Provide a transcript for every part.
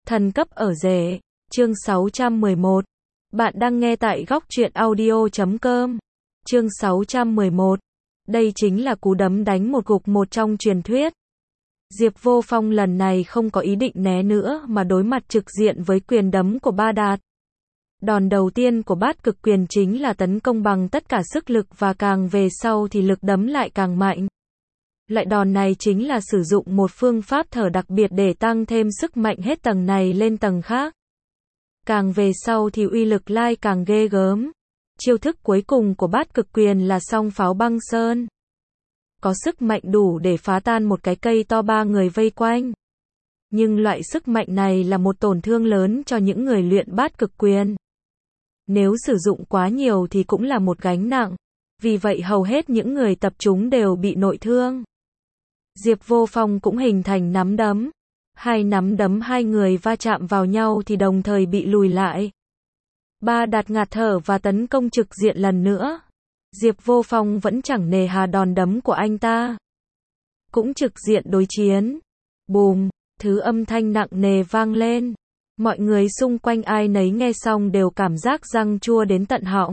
Thần cấp ở rể, chương 611. Bạn đang nghe tại góc truyện audio.com. Chương 611. Đây chính là cú đấm đánh một gục một trong truyền thuyết. Diệp Vô Phong lần này không có ý định né nữa mà đối mặt trực diện với quyền đấm của Ba Đạt. Đòn đầu tiên của Bát Cực Quyền chính là tấn công bằng tất cả sức lực và càng về sau thì lực đấm lại càng mạnh. Loại đòn này chính là sử dụng một phương pháp thở đặc biệt để tăng thêm sức mạnh hết tầng này lên tầng khác. Càng về sau thì uy lực lại càng ghê gớm. Chiêu thức cuối cùng của Bát Cực Quyền là song pháo băng sơn. Có sức mạnh đủ để phá tan một cái cây to ba người vây quanh. Nhưng loại sức mạnh này là một tổn thương lớn cho những người luyện Bát Cực Quyền. Nếu sử dụng quá nhiều thì cũng là một gánh nặng. Vì vậy hầu hết những người tập chúng đều bị nội thương. Diệp Vô Phong cũng hình thành nắm đấm. Hai nắm đấm hai người va chạm vào nhau thì đồng thời bị lùi lại. Ba Đạt ngạt thở và tấn công trực diện lần nữa. Diệp Vô Phong vẫn chẳng nề hà đòn đấm của anh ta. Cũng trực diện đối chiến. Bùm, thứ âm thanh nặng nề vang lên. Mọi người xung quanh ai nấy nghe xong đều cảm giác răng chua đến tận họng.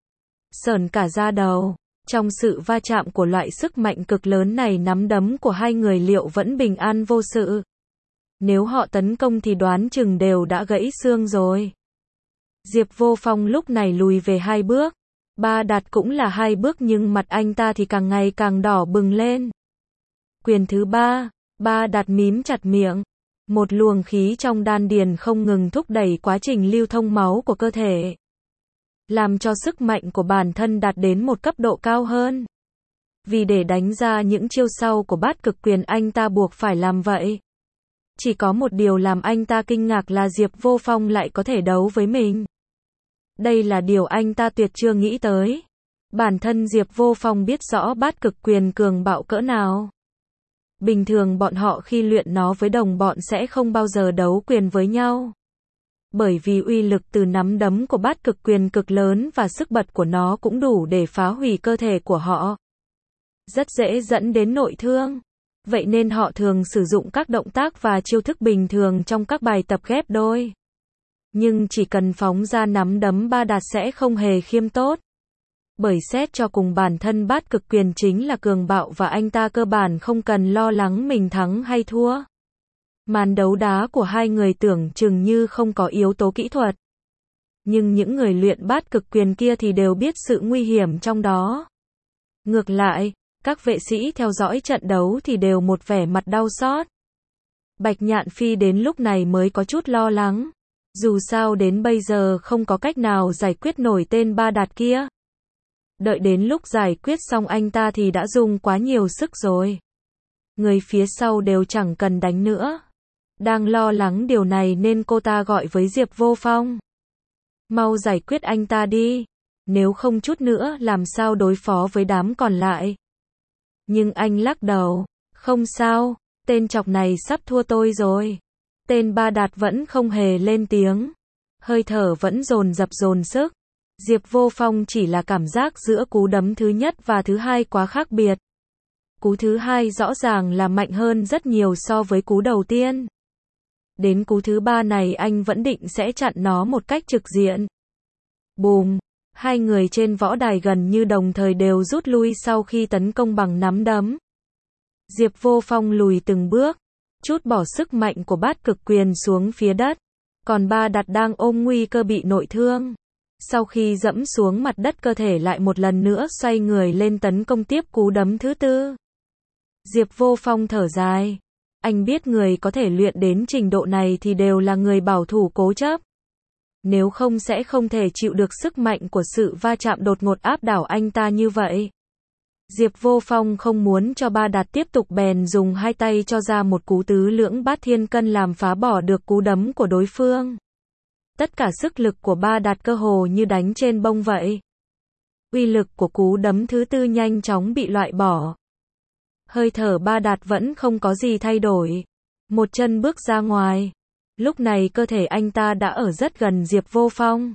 Sởn cả da đầu. Trong sự va chạm của loại sức mạnh cực lớn này, nắm đấm của hai người liệu vẫn bình an vô sự? Nếu họ tấn công thì đoán chừng đều đã gãy xương rồi. Diệp Vô Phong lúc này lùi về 2 bước. Ba Đạt cũng là 2 bước nhưng mặt anh ta thì càng ngày càng đỏ bừng lên. Quyền thứ 3, Ba Đạt mím chặt miệng. Một luồng khí trong đan điền không ngừng thúc đẩy quá trình lưu thông máu của cơ thể, làm cho sức mạnh của bản thân đạt đến một cấp độ cao hơn. Vì để đánh ra những chiêu sau của Bát Cực Quyền, anh ta buộc phải làm vậy. Chỉ có một điều làm anh ta kinh ngạc là Diệp Vô Phong lại có thể đấu với mình. Đây là điều anh ta tuyệt chưa nghĩ tới. Bản thân Diệp Vô Phong biết rõ Bát Cực Quyền cường bạo cỡ nào. Bình thường bọn họ khi luyện nó với đồng bọn sẽ không bao giờ đấu quyền với nhau. Bởi vì uy lực từ nắm đấm của Bát Cực Quyền cực lớn và sức bật của nó cũng đủ để phá hủy cơ thể của họ. Rất dễ dẫn đến nội thương. Vậy nên họ thường sử dụng các động tác và chiêu thức bình thường trong các bài tập ghép đôi. Nhưng chỉ cần phóng ra nắm đấm, Ba Đạt sẽ không hề khiêm tốt. Bởi xét cho cùng bản thân Bát Cực Quyền chính là cường bạo và anh ta cơ bản không cần lo lắng mình thắng hay thua. Màn đấu đá của hai người tưởng chừng như không có yếu tố kỹ thuật. Nhưng những người luyện Bát Cực Quyền kia thì đều biết sự nguy hiểm trong đó. Ngược lại, các vệ sĩ theo dõi trận đấu thì đều một vẻ mặt đau xót. Bạch Nhạn Phi đến lúc này mới có chút lo lắng. Dù sao đến bây giờ không có cách nào giải quyết nổi tên Ba Đạt kia. Đợi đến lúc giải quyết xong anh ta thì đã dùng quá nhiều sức rồi. Người phía sau đều chẳng cần đánh nữa. Đang lo lắng điều này nên cô ta gọi với Diệp Vô Phong. Mau giải quyết anh ta đi. Nếu không chút nữa làm sao đối phó với đám còn lại. Nhưng anh lắc đầu. Không sao, tên chọc này sắp thua tôi rồi. Tên Ba Đạt vẫn không hề lên tiếng. Hơi thở vẫn dồn dập dồn sức. Diệp Vô Phong chỉ là cảm giác giữa cú đấm thứ nhất và thứ hai quá khác biệt. Cú thứ hai rõ ràng là mạnh hơn rất nhiều so với cú đầu tiên. Đến cú thứ 3 này anh vẫn định sẽ chặn nó một cách trực diện. Bùm! Hai người trên võ đài gần như đồng thời đều rút lui sau khi tấn công bằng nắm đấm. Diệp Vô Phong lùi từng bước, trút bỏ sức mạnh của Bát Cực Quyền xuống phía đất. Còn Ba Đạt đang ôm nguy cơ bị nội thương. Sau khi dẫm xuống mặt đất, cơ thể lại một lần nữa xoay người lên tấn công tiếp cú đấm thứ 4. Diệp Vô Phong thở dài. Anh biết người có thể luyện đến trình độ này thì đều là người bảo thủ cố chấp. Nếu không sẽ không thể chịu được sức mạnh của sự va chạm đột ngột áp đảo anh ta như vậy. Diệp Vô Phong không muốn cho Ba Đạt tiếp tục bèn dùng hai tay cho ra một cú tứ lưỡng bát thiên cân làm phá bỏ được cú đấm của đối phương. Tất cả sức lực của Ba Đạt cơ hồ như đánh trên bông vậy. Uy lực của cú đấm thứ 4 nhanh chóng bị loại bỏ. Hơi thở Ba Đạt vẫn không có gì thay đổi. Một chân bước ra ngoài. Lúc này cơ thể anh ta đã ở rất gần Diệp Vô Phong.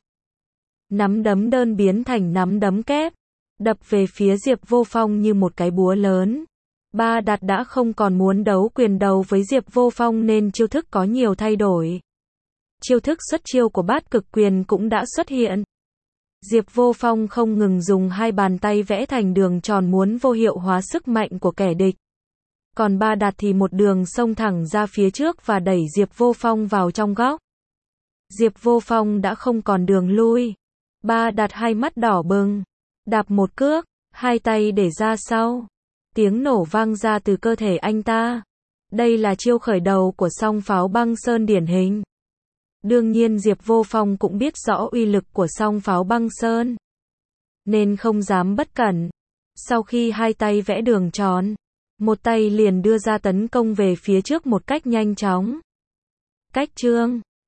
Nắm đấm đơn biến thành nắm đấm kép, đập về phía Diệp Vô Phong như một cái búa lớn. Ba Đạt đã không còn muốn đấu quyền đầu với Diệp Vô Phong nên chiêu thức có nhiều thay đổi. chiêu thức xuất chiêu của bát cực quyền cũng đã xuất hiện. Diệp Vô Phong không ngừng dùng hai bàn tay vẽ thành đường tròn muốn vô hiệu hóa sức mạnh của kẻ địch. Còn Ba Đạt thì một đường xông thẳng ra phía trước và đẩy Diệp Vô Phong vào trong góc. Diệp Vô Phong đã không còn đường lui. Ba Đạt hai mắt đỏ bừng, đạp một cước, hai tay để ra sau. Tiếng nổ vang ra từ cơ thể anh ta. Đây là chiêu khởi đầu của song pháo băng sơn điển hình. Đương nhiên Diệp Vô Phong cũng biết rõ uy lực của song pháo băng sơn, nên không dám bất cẩn. Sau khi hai tay vẽ đường tròn, một tay liền đưa ra tấn công về phía trước một cách nhanh chóng. Cách chương